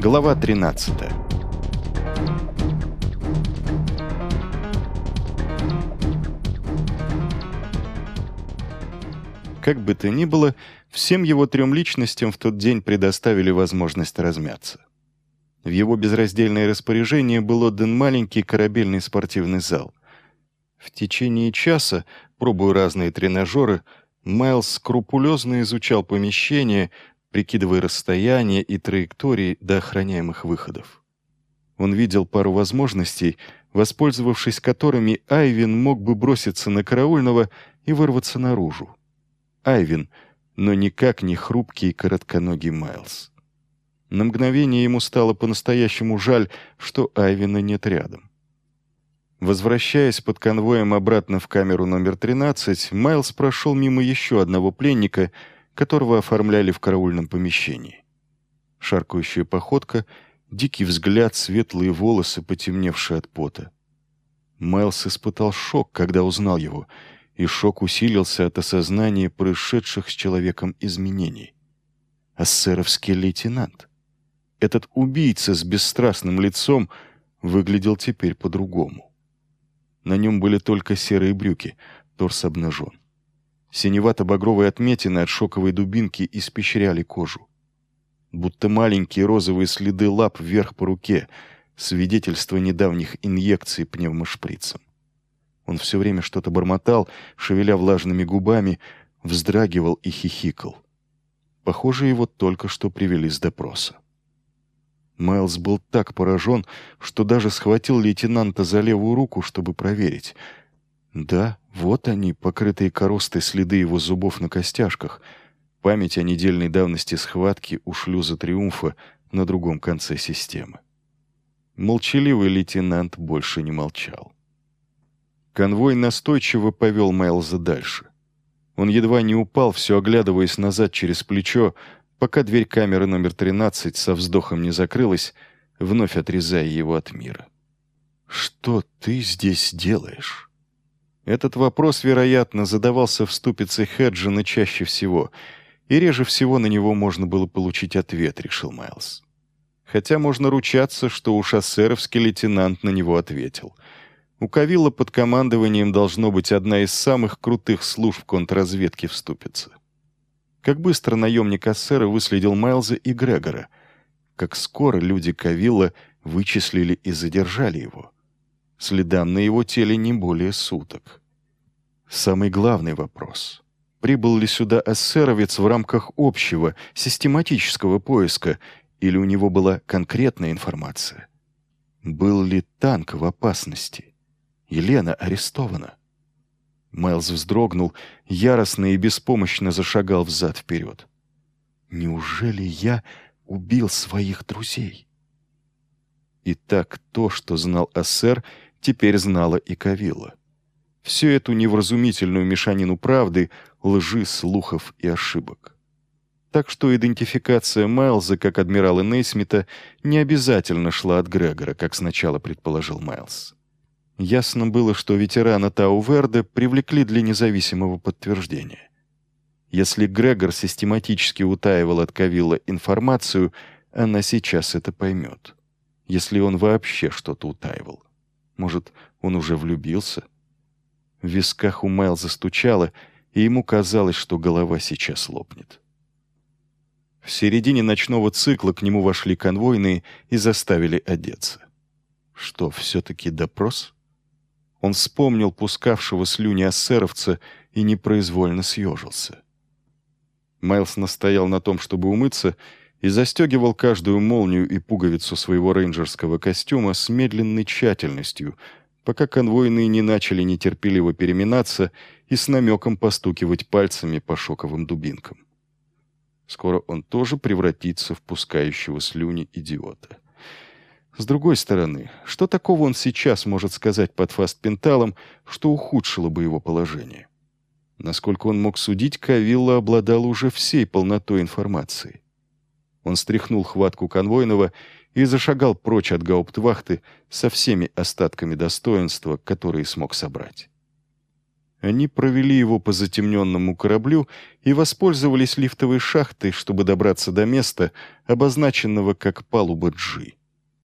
Глава 13. Как бы то ни было, всем его 3 личностям в тот день предоставили возможность размяться. В его безраздельное распоряжение был отдан маленький корабельный спортивный зал. В течение часа, пробуя разные тренажеры, Майлз скрупулезно изучал помещение, прикидывая расстояние и траектории до охраняемых выходов. Он видел пару возможностей, воспользовавшись которыми Айвин мог бы броситься на караульного и вырваться наружу. Айвин, но никак не хрупкий коротконогий Майлз. На мгновение ему стало по-настоящему жаль, что Айвина нет рядом. Возвращаясь под конвоем обратно в камеру номер 13, Майлз прошел мимо еще одного пленника, которого оформляли в караульном помещении. Шаркающая походка, дикий взгляд, светлые волосы, потемневшие от пота. Майлз испытал шок, когда узнал его, и шок усилился от осознания происшедших с человеком изменений. Ассеровский лейтенант. Этот убийца с бесстрастным лицом выглядел теперь по-другому. На нем были только серые брюки, торс обнажен. Синевато-багровые отметины от шоковой дубинки испещряли кожу. Будто маленькие розовые следы лап вверх по руке, свидетельство недавних инъекций пневмошприцем. Он все время что-то бормотал, шевеля влажными губами, вздрагивал и хихикал. Похоже, его только что привели с допроса. Майлз был так поражен, что даже схватил лейтенанта за левую руку, чтобы проверить. Да, вот они, покрытые коростой следы его зубов на костяшках. Память о недельной давности схватки у шлюза Триумфа на другом конце системы. Молчаливый лейтенант больше не молчал. Конвой настойчиво повел Майлза дальше. Он едва не упал, все оглядываясь назад через плечо, пока дверь камеры номер 13 со вздохом не закрылась, вновь отрезая его от мира. «Что ты здесь делаешь?» Этот вопрос, вероятно, задавался в ступице Хеджина чаще всего, и реже всего на него можно было получить ответ, решил Майлз. Хотя можно ручаться, что уж ассеровский лейтенант на него ответил. У Кавилла под командованием должно быть одна из самых крутых служб контрразведки в ступице. Как быстро наемник ассера выследил Майлза и Грегора, как скоро люди Кавилла вычислили и задержали его. Следам на его теле не более суток. Самый главный вопрос. Прибыл ли сюда ассеровец в рамках общего, систематического поиска, или у него была конкретная информация? Был ли танк в опасности? Елена арестована. Майлз вздрогнул, яростно и беспомощно зашагал взад-вперед. Неужели я убил своих друзей? Итак, то, что знал ассер, теперь знала и Кавилла. Всю эту невразумительную мешанину правды, лжи, слухов и ошибок. Так что идентификация Майлза как адмирала Нейсмита не обязательно шла от Грегора, как сначала предположил Майлз. Ясно было, что ветерана Тау-Верде привлекли для независимого подтверждения. Если Грегор систематически утаивал от Кавилла информацию, она сейчас это поймет. Если он вообще что-то утаивал. Может, он уже влюбился? В висках у Майлза стучало, и ему казалось, что голова сейчас лопнет. В середине ночного цикла к нему вошли конвойные и заставили одеться. Что, все-таки допрос? Он вспомнил пускавшего слюни ассеровца и непроизвольно съежился. Майлз настоял на том, чтобы умыться, и застегивал каждую молнию и пуговицу своего рейнджерского костюма с медленной тщательностью, пока конвойные не начали нетерпеливо переминаться и с намеком постукивать пальцами по шоковым дубинкам. Скоро он тоже превратится в пускающего слюни идиота. С другой стороны, что такого он сейчас может сказать под фастпенталом, что ухудшило бы его положение? Насколько он мог судить, Кавилла обладал уже всей полнотой информации. Он стряхнул хватку конвойного и зашагал прочь от гауптвахты со всеми остатками достоинства, которые смог собрать. Они провели его по затемненному кораблю и воспользовались лифтовой шахтой, чтобы добраться до места, обозначенного как палуба G.